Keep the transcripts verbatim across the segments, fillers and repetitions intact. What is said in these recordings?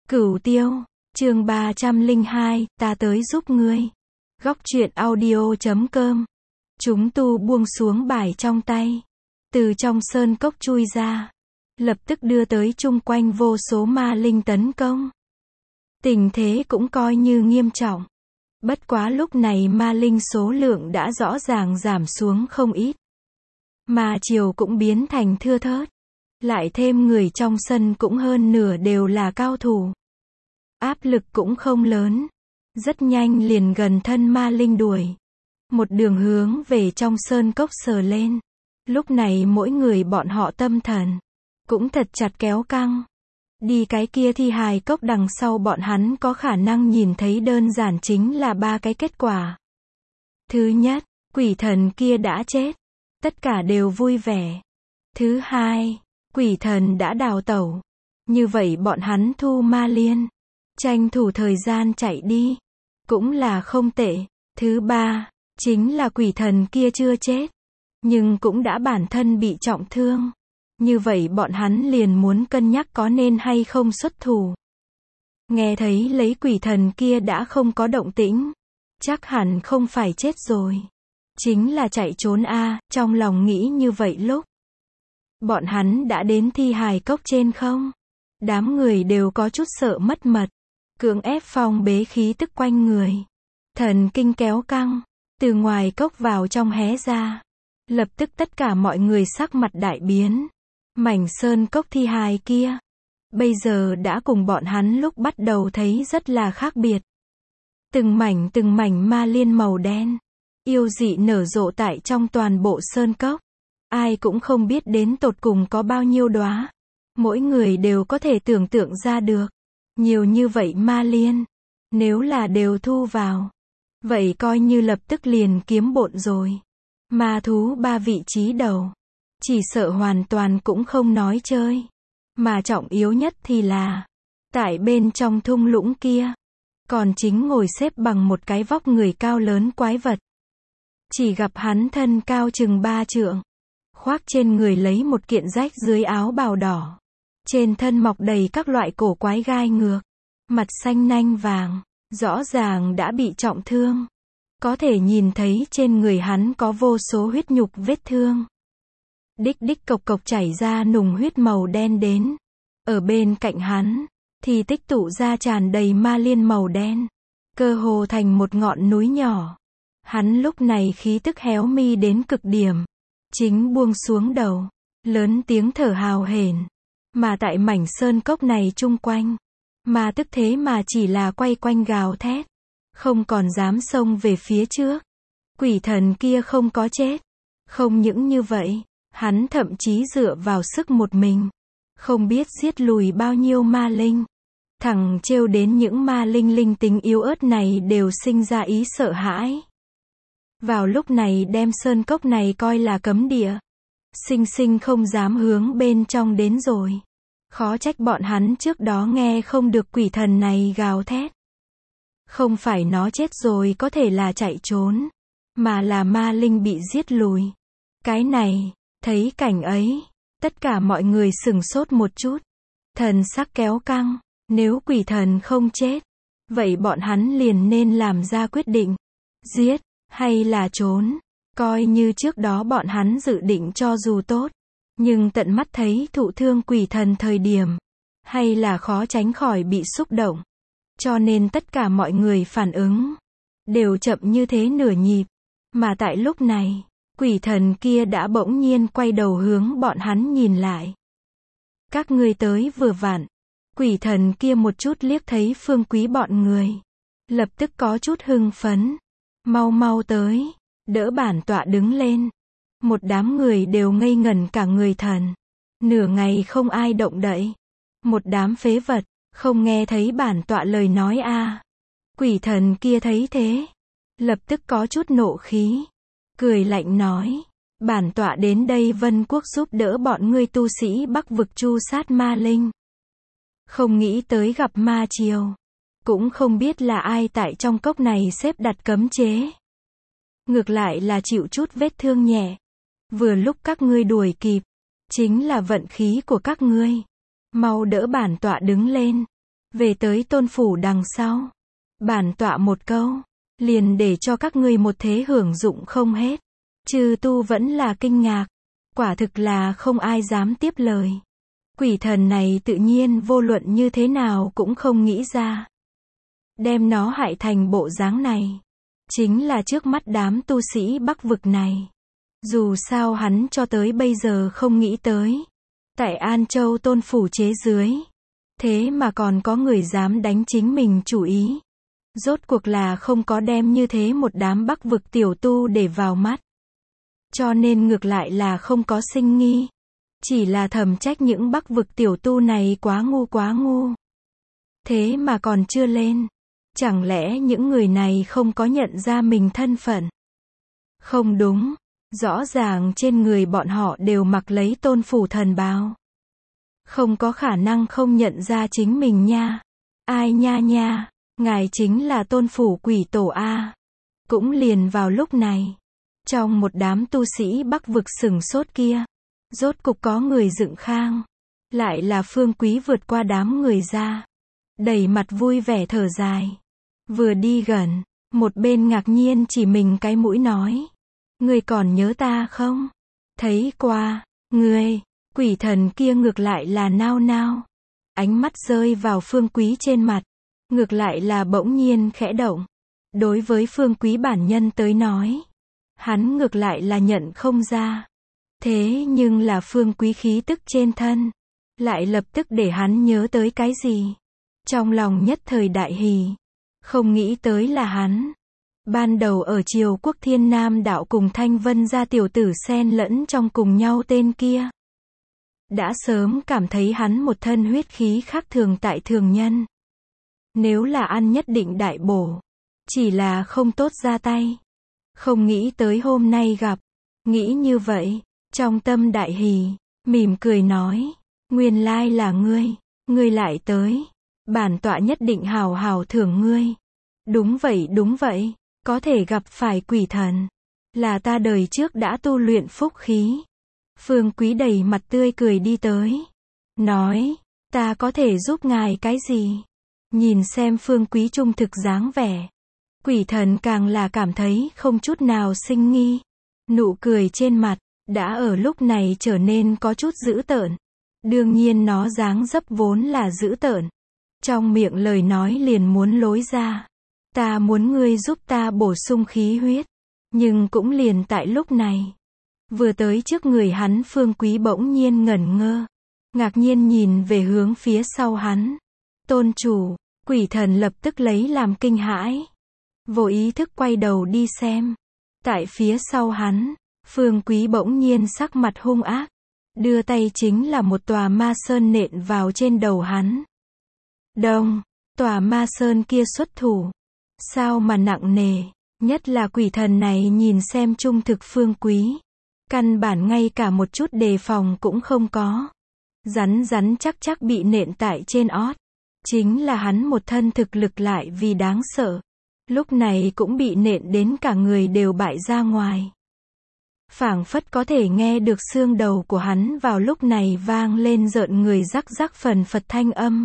Cửu Tiêu, chương ba trăm lẻ hai, ta tới giúp ngươi. Góc truyện audio chấm com. Chúng tu buông xuống bài trong tay, từ trong sơn cốc chui ra, lập tức đưa tới chung quanh vô số ma linh tấn công. Tình thế cũng coi như nghiêm trọng. Bất quá lúc này ma linh số lượng đã rõ ràng giảm xuống không ít. Ma triều cũng biến thành thưa thớt. Lại thêm người trong sân cũng hơn nửa đều là cao thủ. Áp lực cũng không lớn. Rất nhanh liền gần thân ma linh đuổi. Một đường hướng về trong sơn cốc sờ lên. Lúc này mỗi người bọn họ tâm thần cũng thật chặt kéo căng. Đi cái kia thi hài cốc đằng sau bọn hắn có khả năng nhìn thấy đơn giản chính là ba cái kết quả. Thứ nhất, quỷ thần kia đã chết. Tất cả đều vui vẻ. Thứ hai, quỷ thần đã đào tẩu. Như vậy bọn hắn thu ma liên. Tranh thủ thời gian chạy đi. Cũng là không tệ. Thứ ba, chính là quỷ thần kia chưa chết. Nhưng cũng đã bản thân bị trọng thương. Như vậy bọn hắn liền muốn cân nhắc có nên hay không xuất thủ. Nghe thấy lấy quỷ thần kia đã không có động tĩnh. Chắc hẳn không phải chết rồi. Chính là chạy trốn a, à, trong lòng nghĩ như vậy lúc. Bọn hắn đã đến thi hài cốc trên không? Đám người đều có chút sợ mất mật. Cưỡng ép phong bế khí tức quanh người. Thần kinh kéo căng. Từ ngoài cốc vào trong hé ra. Lập tức tất cả mọi người sắc mặt đại biến. Mảnh sơn cốc thi hài kia. Bây giờ đã cùng bọn hắn lúc bắt đầu thấy rất là khác biệt. Từng mảnh từng mảnh ma liên màu đen. Yêu dị nở rộ tại trong toàn bộ sơn cốc. Ai cũng không biết đến tột cùng có bao nhiêu đóa. Mỗi người đều có thể tưởng tượng ra được. Nhiều như vậy ma liên. Nếu là đều thu vào. Vậy coi như lập tức liền kiếm bộn rồi. Ma thú ba vị trí đầu. Chỉ sợ hoàn toàn cũng không nói chơi. Mà trọng yếu nhất thì là. Tại bên trong thung lũng kia. Còn chính ngồi xếp bằng một cái vóc người cao lớn quái vật. Chỉ gặp hắn thân cao chừng ba trượng. Khoác trên người lấy một kiện rách dưới áo bào đỏ. Trên thân mọc đầy các loại cổ quái gai ngược. Mặt xanh nanh vàng. Rõ ràng đã bị trọng thương. Có thể nhìn thấy trên người hắn có vô số huyết nhục vết thương. Đích đích cộc cộc chảy ra nùng huyết màu đen đến. Ở bên cạnh hắn, thì tích tụ ra tràn đầy ma liên màu đen. Cơ hồ thành một ngọn núi nhỏ. Hắn lúc này khí tức héo mi đến cực điểm. Chính buông xuống đầu. Lớn tiếng thở hào hển. Mà tại mảnh sơn cốc này chung quanh. Mà tức thế mà chỉ là quay quanh gào thét. Không còn dám xông về phía trước. Quỷ thần kia không có chết. Không những như vậy. Hắn thậm chí dựa vào sức một mình. Không biết giết lùi bao nhiêu ma linh. Thẳng trêu đến những ma linh linh tính yếu ớt này đều sinh ra ý sợ hãi. Vào lúc này đem sơn cốc này coi là cấm địa. Sinh sinh không dám hướng bên trong đến rồi. Khó trách bọn hắn trước đó nghe không được quỷ thần này gào thét. Không phải nó chết rồi có thể là chạy trốn. Mà là ma linh bị giết lùi. Cái này, thấy cảnh ấy. Tất cả mọi người sửng sốt một chút. Thần sắc kéo căng. Nếu quỷ thần không chết. Vậy bọn hắn liền nên làm ra quyết định. Giết, hay là trốn. Coi như trước đó bọn hắn dự định cho dù tốt. Nhưng tận mắt thấy thụ thương quỷ thần thời điểm. Hay là khó tránh khỏi bị xúc động. Cho nên tất cả mọi người phản ứng. Đều chậm như thế nửa nhịp. Mà tại lúc này. Quỷ thần kia đã bỗng nhiên quay đầu hướng bọn hắn nhìn lại. Các ngươi tới vừa vặn. Quỷ thần kia một chút liếc thấy Phương Quý bọn người. Lập tức có chút hưng phấn. Mau mau tới. Đỡ bản tọa đứng lên. Một đám người đều ngây ngẩn cả người thần. Nửa ngày không ai động đậy. Một đám phế vật. Không nghe thấy bản tọa lời nói a à. Quỷ thần kia thấy thế. Lập tức có chút nộ khí. Cười lạnh nói. Bản tọa đến đây Vân Quốc giúp đỡ bọn ngươi tu sĩ Bắc vực tru sát ma linh. Không nghĩ tới gặp ma triều. Cũng không biết là ai tại trong cốc này xếp đặt cấm chế. Ngược lại là chịu chút vết thương nhẹ. Vừa lúc các ngươi đuổi kịp. Chính là vận khí của các ngươi. Mau đỡ bản tọa đứng lên. Về tới tôn phủ đằng sau, bản tọa một câu, liền để cho các ngươi một thế hưởng dụng không hết. Chư tu vẫn là kinh ngạc, quả thực là không ai dám tiếp lời. Quỷ thần này tự nhiên vô luận như thế nào cũng không nghĩ ra. Đem nó hại thành bộ dáng này. Chính là trước mắt đám tu sĩ Bắc vực này. Dù sao hắn cho tới bây giờ không nghĩ tới. Tại An Châu tôn phủ chế dưới. Thế mà còn có người dám đánh chính mình chủ ý. Rốt cuộc là không có đem như thế một đám Bắc vực tiểu tu để vào mắt. Cho nên ngược lại là không có sinh nghi. Chỉ là thầm trách những Bắc vực tiểu tu này quá ngu quá ngu. Thế mà còn chưa lên. Chẳng lẽ những người này không có nhận ra mình thân phận? Không đúng. Rõ ràng trên người bọn họ đều mặc lấy tôn phủ thần bào. Không có khả năng không nhận ra chính mình nha. Ai nha nha, ngài chính là tôn phủ quỷ tổ A. Cũng liền vào lúc này. Trong một đám tu sĩ Bắc vực sửng sốt kia. Rốt cục có người dựng khang. Lại là Phương Quý vượt qua đám người ra. Đầy mặt vui vẻ thở dài. Vừa đi gần, một bên ngạc nhiên chỉ mình cái mũi nói. Ngươi còn nhớ ta không? Thấy qua, ngươi, quỷ thần kia ngược lại là nao nao. Ánh mắt rơi vào Phương Quý trên mặt. Ngược lại là bỗng nhiên khẽ động. Đối với Phương Quý bản nhân tới nói. Hắn ngược lại là nhận không ra. Thế nhưng là Phương Quý khí tức trên thân. Lại lập tức để hắn nhớ tới cái gì? Trong lòng nhất thời đại hỉ. Không nghĩ tới là hắn. Ban đầu ở Triều Quốc Thiên Nam đạo cùng Thanh Vân gia tiểu tử xen lẫn trong cùng nhau tên kia. Đã sớm cảm thấy hắn một thân huyết khí khác thường tại thường nhân. Nếu là ăn nhất định đại bổ. Chỉ là không tốt ra tay. Không nghĩ tới hôm nay gặp. Nghĩ như vậy. Trong tâm đại hỉ. Mỉm cười nói. Nguyên lai là ngươi. Ngươi lại tới. Bản tọa nhất định hào hào thưởng ngươi. Đúng vậy đúng vậy. Có thể gặp phải quỷ thần. Là ta đời trước đã tu luyện phúc khí. Phương Quý đầy mặt tươi cười đi tới. Nói. Ta có thể giúp ngài cái gì? Nhìn xem Phương Quý trung thực dáng vẻ. Quỷ thần càng là cảm thấy không chút nào sinh nghi. Nụ cười trên mặt. Đã ở lúc này trở nên có chút dữ tợn. Đương nhiên nó dáng dấp vốn là dữ tợn. Trong miệng lời nói liền muốn lối ra. Ta muốn ngươi giúp ta bổ sung khí huyết. Nhưng cũng liền tại lúc này. Vừa tới trước người hắn Phương Quý bỗng nhiên ngẩn ngơ. Ngạc nhiên nhìn về hướng phía sau hắn. Tôn chủ, quỷ thần lập tức lấy làm kinh hãi. Vô ý thức quay đầu đi xem. Tại phía sau hắn, Phương Quý bỗng nhiên sắc mặt hung ác. Đưa tay chính là một tòa ma sơn nện vào trên đầu hắn. Đông, tòa ma sơn kia xuất thủ. Sao mà nặng nề, nhất là quỷ thần này nhìn xem trung thực Phương Quý. Căn bản ngay cả một chút đề phòng cũng không có. Rắn rắn chắc chắc bị nện tại trên ót. Chính là hắn một thân thực lực lại vì đáng sợ. Lúc này cũng bị nện đến cả người đều bại ra ngoài. Phảng phất có thể nghe được xương đầu của hắn vào lúc này vang lên rợn người rắc rắc phần phật thanh âm.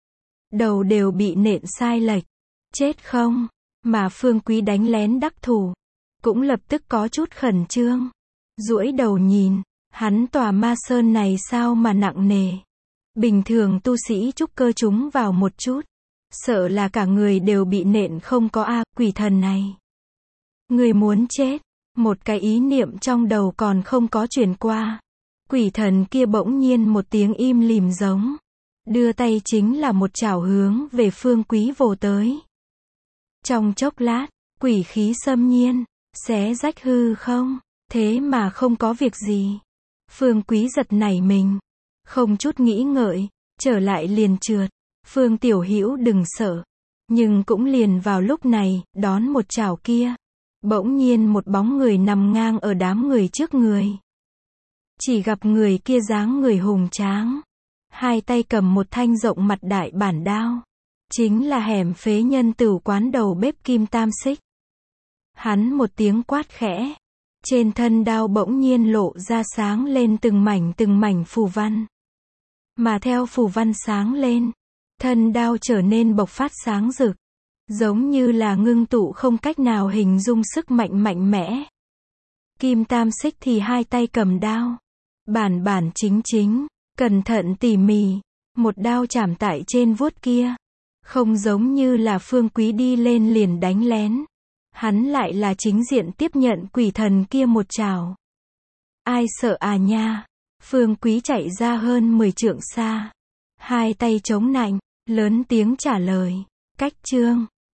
Đầu đều bị nện sai lệch. Chết không? Mà Phương Quý đánh lén đắc thủ. Cũng lập tức có chút khẩn trương. Duỗi đầu nhìn. Hắn tòa ma sơn này sao mà nặng nề. Bình thường tu sĩ trúc cơ chúng vào một chút. Sợ là cả người đều bị nện không có a quỷ thần này. Người muốn chết. Một cái ý niệm trong đầu còn không có chuyển qua. Quỷ thần kia bỗng nhiên một tiếng im lìm giống. Đưa tay chính là một chảo hướng về Phương Quý vồ tới. Trong chốc lát, quỷ khí xâm nhiên, xé rách hư không, thế mà không có việc gì. Phương Quý giật nảy mình, không chút nghĩ ngợi, trở lại liền trượt. Phương Tiểu Hữu đừng sợ. Nhưng cũng liền vào lúc này, đón một chảo kia. Bỗng nhiên một bóng người nằm ngang ở đám người trước người. Chỉ gặp người kia dáng người hùng tráng. Hai tay cầm một thanh rộng mặt đại bản đao. Chính là hẻm phế nhân tửu quán đầu bếp Kim Tam Xích. Hắn một tiếng quát khẽ. Trên thân đao bỗng nhiên lộ ra sáng lên từng mảnh từng mảnh phù văn. Mà theo phù văn sáng lên. Thân đao trở nên bộc phát sáng rực, giống như là ngưng tụ không cách nào hình dung sức mạnh mạnh mẽ. Kim Tam Xích thì hai tay cầm đao, bản bản chính chính, cẩn thận tỉ mỉ, một đao chảm tại trên vuốt kia. Không giống như là Phương Quý đi lên liền đánh lén. Hắn lại là chính diện tiếp nhận quỷ thần kia một trảo. Ai sợ à nha. Phương Quý chạy ra hơn mười trượng xa. Hai tay chống nạnh, lớn tiếng trả lời. Cách chương.